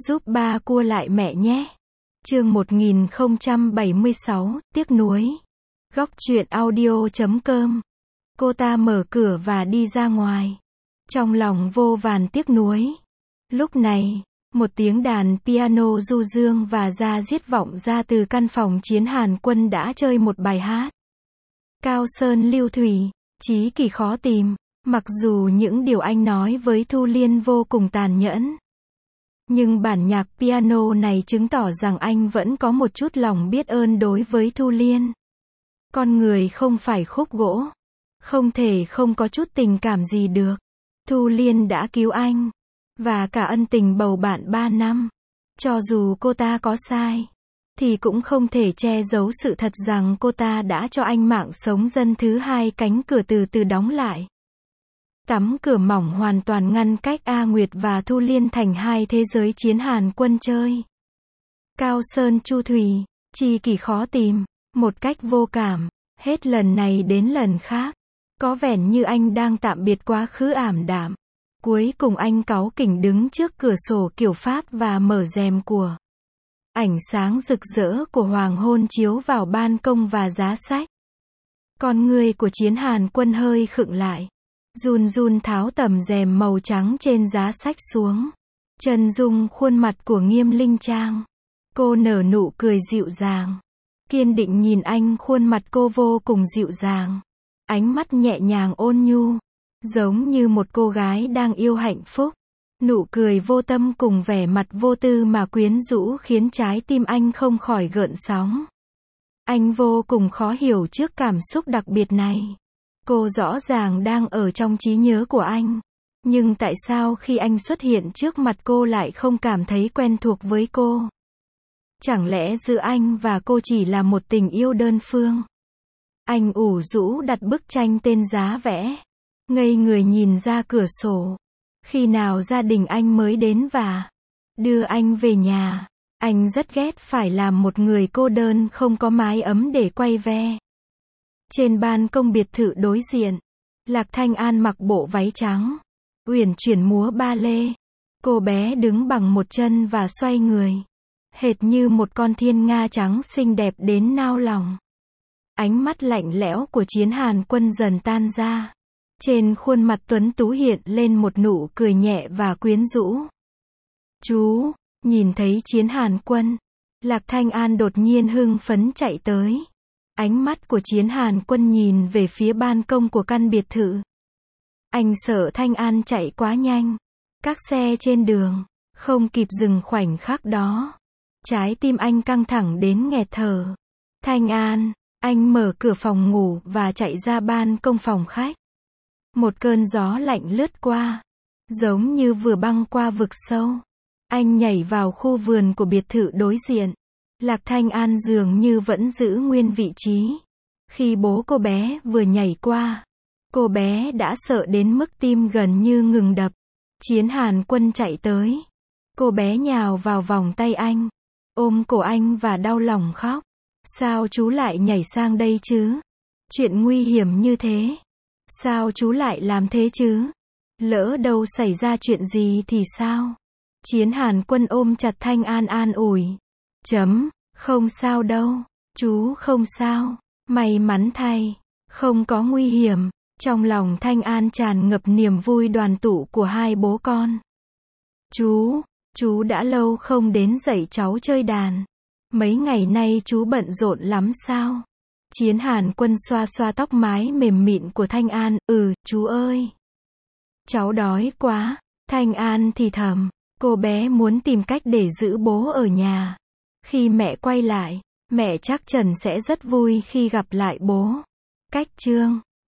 Giúp ba cua lại mẹ nhé. Chương 1076, tiếc nuối. Góc truyện audio.com. Cô ta mở cửa và đi ra ngoài. Trong lòng vô vàn tiếc nuối. Lúc này, một tiếng đàn piano du dương và da diết vọng ra từ căn phòng Chiến Hàn Quân đã chơi một bài hát. Cao sơn lưu thủy, chí kỳ khó tìm. Mặc dù những điều anh nói với Thu Liên vô cùng tàn nhẫn, nhưng bản nhạc piano này chứng tỏ rằng anh vẫn có một chút lòng biết ơn đối với Thu Liên. Con người không phải khúc gỗ, không thể không có chút tình cảm gì được. Thu Liên đã cứu anh, và cả ân tình bầu bạn 3 năm. Cho dù cô ta có sai, thì cũng không thể che giấu sự thật rằng cô ta đã cho anh mạng sống. Dân thứ hai, cánh cửa từ từ đóng lại. Tấm cửa mỏng hoàn toàn ngăn cách A Nguyệt và Thu Liên thành hai thế giới. Chiến Hàn Quân chơi Cao sơn chu thủy, chi kỷ khó tìm, một cách vô cảm, hết lần này đến lần khác. Có vẻ như anh đang tạm biệt quá khứ ảm đạm. Cuối cùng anh cáu kỉnh đứng trước cửa sổ kiểu Pháp và mở rèm của. Ánh sáng rực rỡ của hoàng hôn chiếu vào ban công và giá sách. Con người của Chiến Hàn Quân hơi khựng lại. Run run tháo tấm rèm màu trắng trên giá sách xuống. Chân dung khuôn mặt của Nghiêm Linh Trang. Cô nở nụ cười dịu dàng. Kiên định nhìn anh, khuôn mặt cô vô cùng dịu dàng. Ánh mắt nhẹ nhàng ôn nhu. Giống như một cô gái đang yêu hạnh phúc. Nụ cười vô tâm cùng vẻ mặt vô tư mà quyến rũ khiến trái tim anh không khỏi gợn sóng. Anh vô cùng khó hiểu trước cảm xúc đặc biệt này. Cô rõ ràng đang ở trong trí nhớ của anh. Nhưng tại sao khi anh xuất hiện trước mặt cô lại không cảm thấy quen thuộc với cô? Chẳng lẽ giữa anh và cô chỉ là một tình yêu đơn phương? Anh ủ rũ đặt bức tranh tên giá vẽ. Ngây người nhìn ra cửa sổ. Khi nào gia đình anh mới đến và đưa anh về nhà? Anh rất ghét phải làm một người cô đơn không có mái ấm để quay ve. Trên ban công biệt thự đối diện, Lạc Thanh An mặc bộ váy trắng, uyển chuyển múa ba lê. Cô bé đứng bằng một chân và xoay người, hệt như một con thiên nga trắng xinh đẹp đến nao lòng. Ánh mắt lạnh lẽo của Chiến Hàn Quân dần tan ra. Trên khuôn mặt tuấn tú hiện lên một nụ cười nhẹ và quyến rũ. Chú, nhìn thấy Chiến Hàn Quân, Lạc Thanh An đột nhiên hưng phấn chạy tới. Ánh mắt của Chiến Hàn Quân nhìn về phía ban công của căn biệt thự. Anh sợ Thanh An chạy quá nhanh. Các xe trên đường không kịp dừng khoảnh khắc đó. Trái tim anh căng thẳng đến nghẹt thở. Thanh An, anh mở cửa phòng ngủ và chạy ra ban công phòng khách. Một cơn gió lạnh lướt qua, giống như vừa băng qua vực sâu. Anh nhảy vào khu vườn của biệt thự đối diện. Lạc Thanh An dường như vẫn giữ nguyên vị trí. Khi bố cô bé vừa nhảy qua, cô bé đã sợ đến mức tim gần như ngừng đập. Chiến Hàn Quân chạy tới. Cô bé nhào vào vòng tay anh, ôm cổ anh và đau lòng khóc. Sao chú lại nhảy sang đây chứ? Chuyện nguy hiểm như thế. Sao chú lại làm thế chứ? Lỡ đâu xảy ra chuyện gì thì sao? Chiến Hàn Quân ôm chặt Thanh An an ủi. Không sao đâu. Chú không sao. May mắn thay. Không có nguy hiểm. Trong lòng Thanh An tràn ngập niềm vui đoàn tụ của hai bố con. Chú đã lâu không đến dạy cháu chơi đàn. Mấy ngày nay chú bận rộn lắm sao? Chiến Hàn Quân xoa xoa tóc mái mềm mịn của Thanh An. Chú ơi. Cháu đói quá. Thanh An thì thầm. Cô bé muốn tìm cách để giữ bố ở nhà. Khi mẹ quay lại, mẹ chắc chắn sẽ rất vui khi gặp lại bố. Cách chương